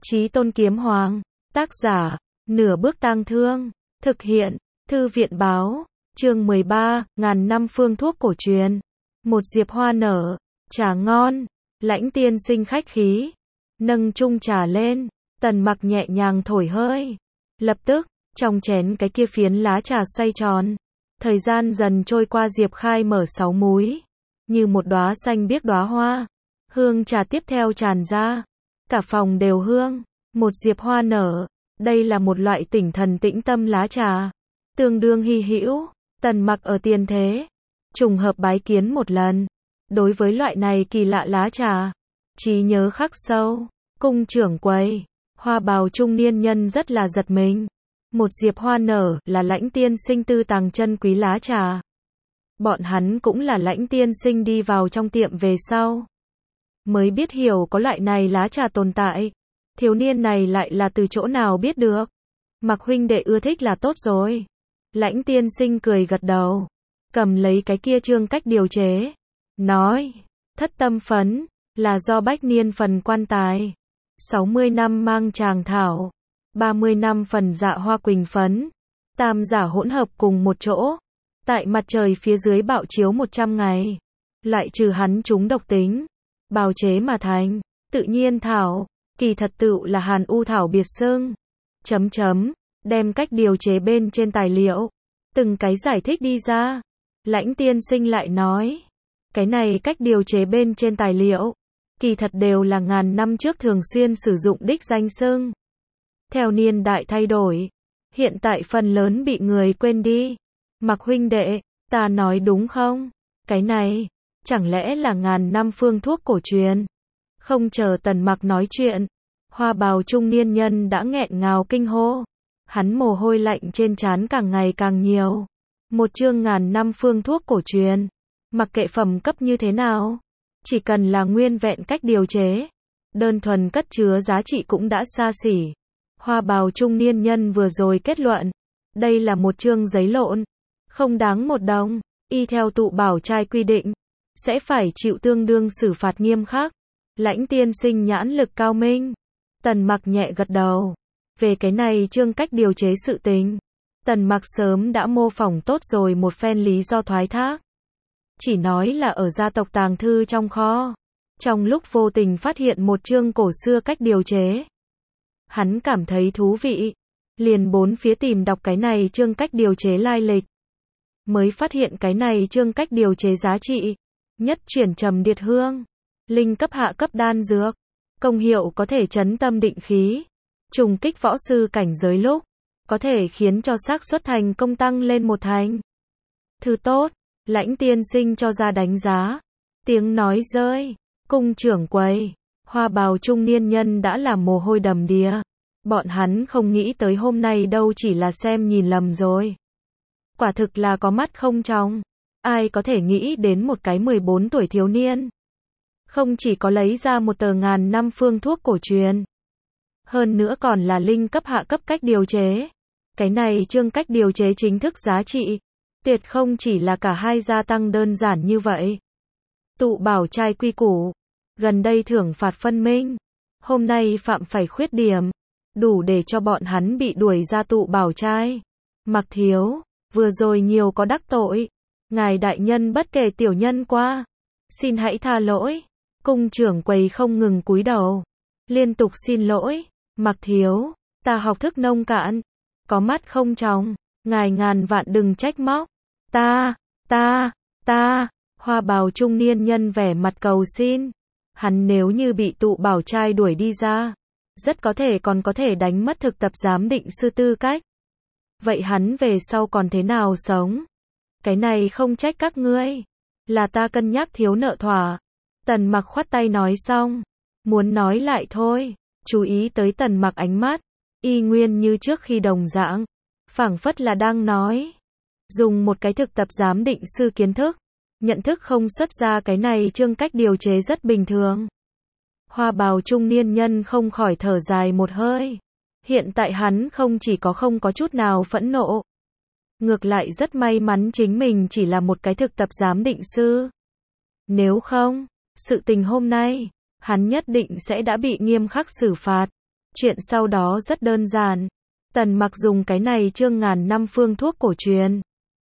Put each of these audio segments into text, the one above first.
Chí Tôn Kiếm Hoàng. Tác giả, Nửa Bước Tang Thương. Thực hiện, Thư viện Báo. Chương 13, ngàn năm phương thuốc cổ truyền. Một diệp hoa nở, trà ngon. Lãnh tiên sinh khách khí. Nâng chung trà lên, Tần Mặc nhẹ nhàng thổi hơi. Lập tức, trong chén cái kia phiến lá trà xoay tròn. Thời gian dần trôi qua, diệp khai mở 6 múi. Như một đóa xanh biếc đóa hoa. Hương trà tiếp theo tràn ra. Cả phòng đều hương. Một diệp hoa nở. Đây là một loại tỉnh thần tĩnh tâm lá trà. Tương đương hy hữu. Tần Mặc ở tiền thế. Trùng hợp bái kiến một lần. Đối với loại này kỳ lạ lá trà, trí nhớ khắc sâu. Cung trưởng quầy, hoa bào trung niên nhân rất là giật mình. Một diệp hoa nở là Lãnh tiên sinh tư tàng chân quý lá trà. Bọn hắn cũng là Lãnh tiên sinh đi vào trong tiệm về sau mới biết hiểu có loại này lá trà tồn tại. Thiếu niên này lại là từ chỗ nào biết được? Mặc huynh đệ ưa thích là tốt rồi. Lãnh tiên sinh cười gật đầu, cầm lấy cái kia chương cách điều chế, nói, thất tâm phấn, là do bách niên phần quan tài, 60 năm mang tràng thảo, 30 năm phần dạ hoa quỳnh phấn, tam giả hỗn hợp cùng một chỗ, tại mặt trời phía dưới bạo chiếu 100 ngày, loại trừ hắn chúng độc tính, bào chế mà thành, tự nhiên thảo, kỳ thật tựu là hàn u thảo biệt xưng. Đem cách điều chế bên trên tài liệu, từng cái giải thích đi ra. Lãnh tiên sinh lại nói, cái này cách điều chế bên trên tài liệu, kỳ thật đều là ngàn năm trước thường xuyên sử dụng đích danh xưng. Theo niên đại thay đổi, hiện tại phần lớn bị người quên đi. Mặc huynh đệ, ta nói đúng không? Cái này, chẳng lẽ là ngàn năm phương thuốc cổ truyền? Không chờ Tần Mặc nói chuyện, hoa bào trung niên nhân đã nghẹn ngào kinh hô. Hắn mồ hôi lạnh trên trán càng ngày càng nhiều. Một chương ngàn năm phương thuốc cổ truyền, mặc kệ phẩm cấp như thế nào, chỉ cần là nguyên vẹn cách điều chế, đơn thuần cất chứa giá trị cũng đã xa xỉ. Hoa bào trung niên nhân vừa rồi kết luận, đây là một chương giấy lộn, không đáng một đồng, y theo tụ bảo trai quy định, sẽ phải chịu tương đương xử phạt nghiêm khắc. Lãnh tiên sinh nhãn lực cao minh. Tần Mặc nhẹ gật đầu. Về cái này chương cách điều chế sự tình, Tần Mặc sớm đã mô phỏng tốt rồi một phen lý do thoái thác. Chỉ nói là ở gia tộc tàng thư trong kho, trong lúc vô tình phát hiện một chương cổ xưa cách điều chế. Hắn cảm thấy thú vị, liền bốn phía tìm đọc cái này chương cách điều chế lai lịch. Mới phát hiện cái này chương cách điều chế giá trị, nhất chuyển trầm điệt hương, linh cấp hạ cấp đan dược, công hiệu có thể chấn tâm định khí, trùng kích võ sư cảnh giới lúc, có thể khiến cho xác suất thành công tăng lên một thành. Thứ tốt, Lãnh tiên sinh cho ra đánh giá. Tiếng nói rơi, cung trưởng quầy, hoa bào trung niên nhân đã làm mồ hôi đầm đìa. Bọn hắn không nghĩ tới hôm nay đâu, chỉ là xem nhìn lầm rồi. Quả thực là có mắt không tròng. Ai có thể nghĩ đến một cái 14 tuổi thiếu niên, không chỉ có lấy ra một tờ ngàn năm phương thuốc cổ truyền, hơn nữa còn là linh cấp hạ cấp cách điều chế. Cái này chương cách điều chế chính thức giá trị, tuyệt không chỉ là cả hai gia tăng đơn giản như vậy. Tụ bảo trai quy củ, gần đây thưởng phạt phân minh, hôm nay phạm phải khuyết điểm, đủ để cho bọn hắn bị đuổi ra tụ bảo trai. Mặc thiếu, vừa rồi nhiều có đắc tội, ngài đại nhân bất kể tiểu nhân qua, xin hãy tha lỗi. Cung trưởng quầy không ngừng cúi đầu, liên tục xin lỗi. Mặc thiếu, ta học thức nông cạn, có mắt không tròng, ngài ngàn vạn đừng trách móc. Ta, hoa bào trung niên nhân vẻ mặt cầu xin. Hắn nếu như bị tụ bảo trai đuổi đi ra, rất có thể còn có thể đánh mất thực tập giám định sư tư cách. Vậy hắn về sau còn thế nào sống? Cái này không trách các ngươi, là ta cân nhắc thiếu nợ thỏa. Tần Mặc khoát tay nói xong, muốn nói lại thôi. Chú ý tới Tần Mặc ánh mắt, y nguyên như trước khi đồng dạng, phảng phất là đang nói, dùng một cái thực tập giám định sư kiến thức, nhận thức không xuất ra cái này chương cách điều chế rất bình thường. Hoa bào trung niên nhân không khỏi thở dài một hơi. Hiện tại hắn không chỉ có không có chút nào phẫn nộ, ngược lại rất may mắn chính mình chỉ là một cái thực tập giám định sư. Nếu không, sự tình hôm nay, hắn nhất định sẽ đã bị nghiêm khắc xử phạt. Chuyện sau đó rất đơn giản. Tần Mặc dùng cái này chương ngàn năm phương thuốc cổ truyền.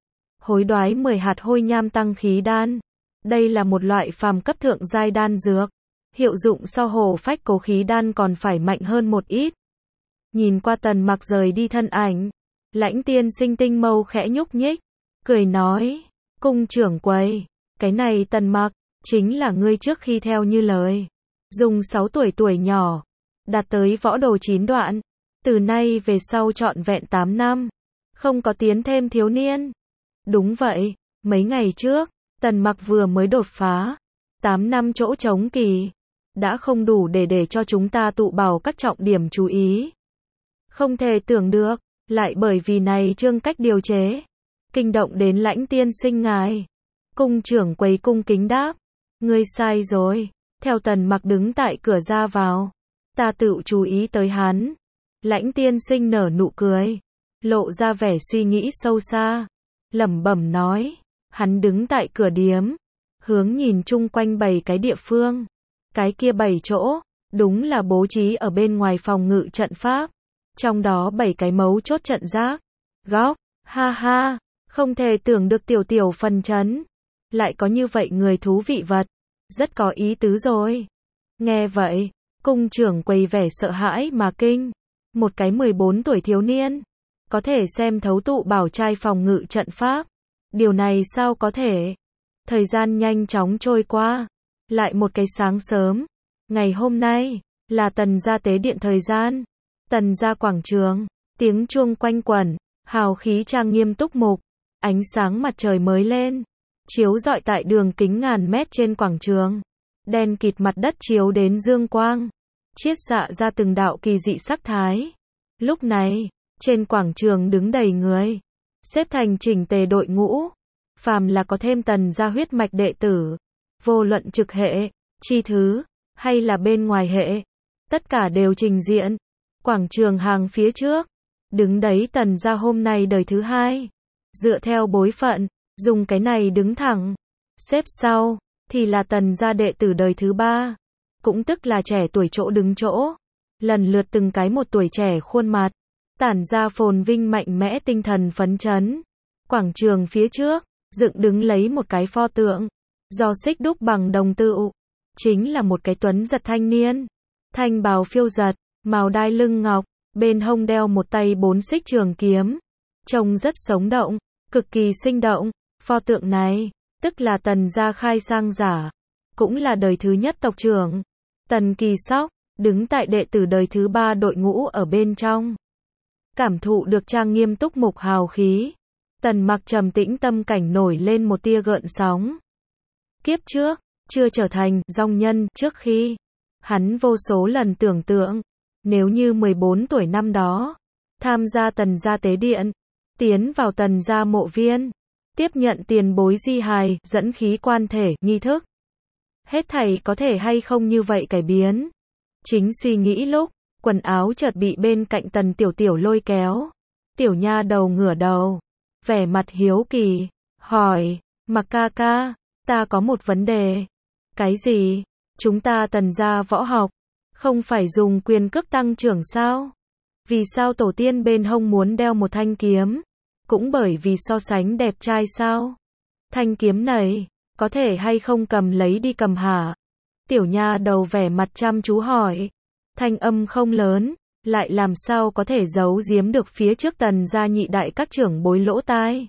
Hối đoái 10 hạt hôi nham tăng khí đan. Đây là một loại phàm cấp thượng giai đan dược. Hiệu dụng so hổ phách cố khí đan còn phải mạnh hơn một ít. Nhìn qua Tần Mặc rời đi thân ảnh. Lãnh Tiên Sinh tinh mâu khẽ nhúc nhích. Cười nói. Cung trưởng quầy. Cái này Tần Mặc. Chính là ngươi trước khi theo như lời. Dùng 6 tuổi nhỏ. Đạt tới võ đồ 9 đoạn. Từ nay về sau trọn vẹn 8 năm. Không có tiến thêm thiếu niên. Đúng vậy. Mấy ngày trước. Tần Mặc vừa mới đột phá. 8 năm chỗ trống kỳ. Đã không đủ để cho chúng ta tụ bảo các trọng điểm chú ý. Không thể tưởng được. Lại bởi vì này chương cách điều chế. Kinh động đến Lãnh Tiên Sinh ngài. Cung trưởng quầy cung kính đáp. Ngươi sai rồi. Theo Tần Mặc đứng tại cửa ra vào. Ta tự chú ý tới hắn. Lãnh Tiên Sinh nở nụ cười. Lộ ra vẻ suy nghĩ sâu xa. Lẩm bẩm nói. Hắn đứng tại cửa điếm. Hướng nhìn chung quanh 7 cái địa phương. Cái kia 7 chỗ. Đúng là bố trí ở bên ngoài phòng ngự trận pháp. Trong đó 7 cái mấu chốt trận giác. Góc. Ha ha. Không thể tưởng được tiểu phần chấn. Lại có như vậy người thú vị vật. Rất có ý tứ rồi. Nghe vậy. Cung trưởng quầy vẻ sợ hãi mà kinh. Một cái 14 tuổi thiếu niên. Có thể xem thấu tụ bảo trai phòng ngự trận pháp. Điều này sao có thể? Thời gian nhanh chóng trôi qua. Lại một cái sáng sớm. Ngày hôm nay. Là Tần gia tế điện thời gian. Tần gia quảng trường. Tiếng chuông quanh quẩn. Hào khí trang nghiêm túc mục. Ánh sáng mặt trời mới lên. Chiếu rọi tại đường kính ngàn mét trên quảng trường. Đen kịt mặt đất chiếu đến dương quang. Chiết xạ ra từng đạo kỳ dị sắc thái. Lúc này, trên quảng trường đứng đầy người. Xếp thành chỉnh tề đội ngũ. Phàm là có thêm Tần gia huyết mạch đệ tử. Vô luận trực hệ, chi thứ, hay là bên ngoài hệ. Tất cả đều trình diện. Quảng trường hàng phía trước. Đứng đấy Tần gia hôm nay đời thứ 2. Dựa theo bối phận, dùng cái này đứng thẳng. Xếp sau, thì là Tần gia đệ tử đời thứ 3. Cũng tức là trẻ tuổi chỗ đứng chỗ. Lần lượt từng cái một tuổi trẻ khuôn mặt. Tản ra phồn vinh mạnh mẽ tinh thần phấn chấn. Quảng trường phía trước, dựng đứng lấy một cái pho tượng. Do xích đúc bằng đồng tựu. Chính là một cái tuấn giật thanh niên. Thanh bào phiêu giật, màu đai lưng ngọc. Bên hông đeo một tay 4 xích trường kiếm. Trông rất sống động, cực kỳ sinh động. Pho tượng này, tức là Tần gia khai sang giả. Cũng là đời thứ nhất tộc trưởng. Tần Kỳ Sóc, đứng tại đệ tử đời thứ 3 đội ngũ ở bên trong. Cảm thụ được trang nghiêm túc mục hào khí. Tần Mặc trầm tĩnh tâm cảnh nổi lên một tia gợn sóng. Kiếp trước, chưa trở thành dòng nhân trước khi. Hắn vô số lần tưởng tượng. Nếu như 14 tuổi năm đó. Tham gia Tần gia tế điện. Tiến vào Tần gia mộ viên. Tiếp nhận tiền bối di hài, dẫn khí quan thể, nghi thức. Hết thảy có thể hay không như vậy cải biến. Chính suy nghĩ lúc, quần áo chợt bị bên cạnh Tần Tiểu lôi kéo. Tiểu nha đầu ngửa đầu. Vẻ mặt hiếu kỳ. Hỏi, Mặc ca ca, ta có một vấn đề. Cái gì? Chúng ta Tần gia võ học. Không phải dùng quyền cước tăng trưởng sao? Vì sao tổ tiên bên hông muốn đeo một thanh kiếm? Cũng bởi vì so sánh đẹp trai sao? Thanh kiếm này, có thể hay không cầm lấy đi cầm hả? Tiểu nha đầu vẻ mặt chăm chú hỏi. Thanh âm không lớn, lại làm sao có thể giấu giếm được phía trước Tần gia nhị đại các trưởng bối lỗ tai.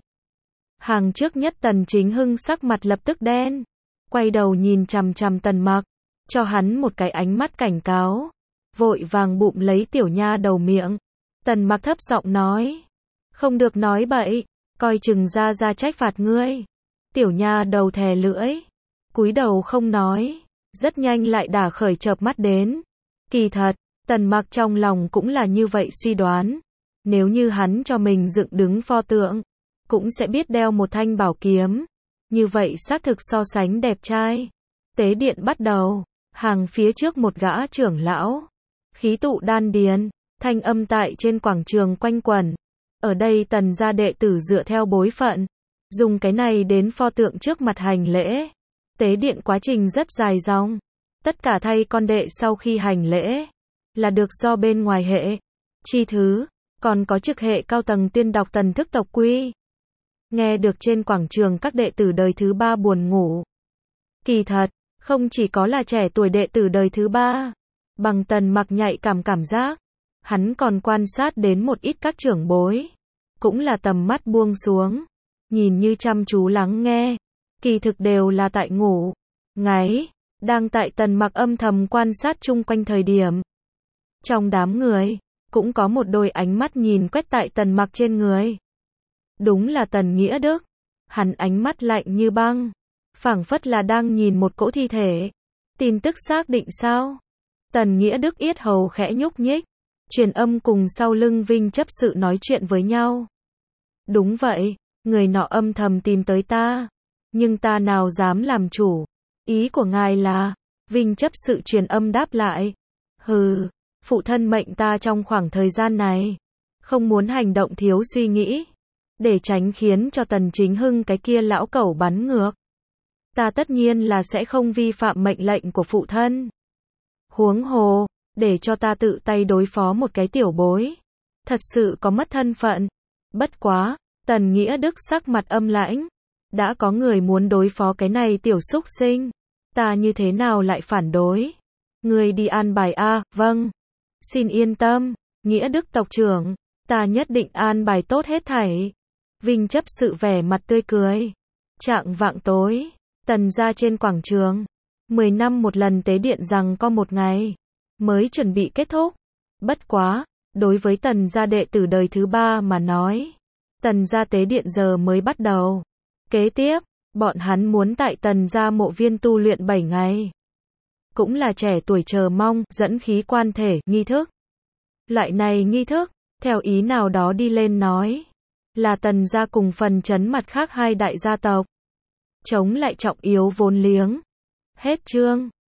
Hàng trước nhất Tần Chính Hưng sắc mặt lập tức đen. Quay đầu nhìn chằm chằm Tần Mặc. Cho hắn một cái ánh mắt cảnh cáo. Vội vàng bụm lấy tiểu nha đầu miệng. Tần Mặc thấp giọng nói. Không được nói bậy. Coi chừng ra trách phạt ngươi. Tiểu nha đầu thè lưỡi. Cúi đầu không nói. Rất nhanh lại đả khởi chợp mắt đến. Kỳ thật, Tần Mặc trong lòng cũng là như vậy suy đoán. Nếu như hắn cho mình dựng đứng pho tượng. Cũng sẽ biết đeo một thanh bảo kiếm. Như vậy xác thực so sánh đẹp trai. Tế điện bắt đầu. Hàng phía trước một gã trưởng lão. Khí tụ đan điền. Thanh âm tại trên quảng trường quanh quẩn. Ở đây Tần gia đệ tử dựa theo bối phận. Dùng cái này đến pho tượng trước mặt hành lễ. Tế điện quá trình rất dài dòng. Tất cả thay con đệ sau khi hành lễ. là được do bên ngoài hệ chi thứ, còn có trực hệ cao tầng tuyên đọc tần thức tộc quy. Nghe được trên quảng trường các đệ tử đời thứ ba buồn ngủ. Kỳ thật, không chỉ có là trẻ tuổi đệ tử đời thứ ba, bằng Tần Mặc nhạy cảm giác, hắn còn quan sát đến một ít các trưởng bối, cũng là tầm mắt buông xuống, nhìn như chăm chú lắng nghe, kỳ thực đều là tại ngủ, ngáy, đang tại Tần Mặc âm thầm quan sát chung quanh thời điểm. Trong đám người, cũng có một đôi ánh mắt nhìn quét tại Tần Mặc trên người. Đúng là Tần Nghĩa Đức, hắn ánh mắt lạnh như băng, phảng phất là đang nhìn một cỗ thi thể. Tin tức xác định sao? Tần Nghĩa Đức yết hầu khẽ nhúc nhích, truyền âm cùng sau lưng Vinh chấp sự nói chuyện với nhau. Đúng vậy, người nọ âm thầm tìm tới ta, nhưng ta nào dám làm chủ. Ý của ngài là, Vinh chấp sự truyền âm đáp lại. Hừ, phụ thân mệnh ta trong khoảng thời gian này, không muốn hành động thiếu suy nghĩ, để tránh khiến cho Tần Chính Hưng cái kia lão cẩu bắn ngược. Ta tất nhiên là sẽ không vi phạm mệnh lệnh của phụ thân. Huống hồ, để cho ta tự tay đối phó một cái tiểu bối, thật sự có mất thân phận. Bất quá, Tần Nghĩa Đức sắc mặt âm lãnh, đã có người muốn đối phó cái này tiểu súc sinh, ta như thế nào lại phản đối? Người đi an bài a? Vâng. Xin yên tâm, Nghĩa Đức tộc trưởng, ta nhất định an bài tốt hết thảy. Vinh chấp sự vẻ mặt tươi cười. Chạng vạng tối, Tần gia trên quảng trường, 10 năm một lần tế điện rằng có một ngày mới chuẩn bị kết thúc. Bất quá, đối với Tần gia đệ tử đời thứ ba mà nói, Tần gia tế điện giờ mới bắt đầu. Kế tiếp, bọn hắn muốn tại Tần gia mộ viên tu luyện 7 ngày. Cũng là trẻ tuổi chờ mong, dẫn khí quan thể, nghi thức. Loại này nghi thức, theo ý nào đó đi lên nói, là Tần gia cùng phần chấn mặt khác hai đại gia tộc. Chống lại trọng yếu vốn liếng. Hết chương.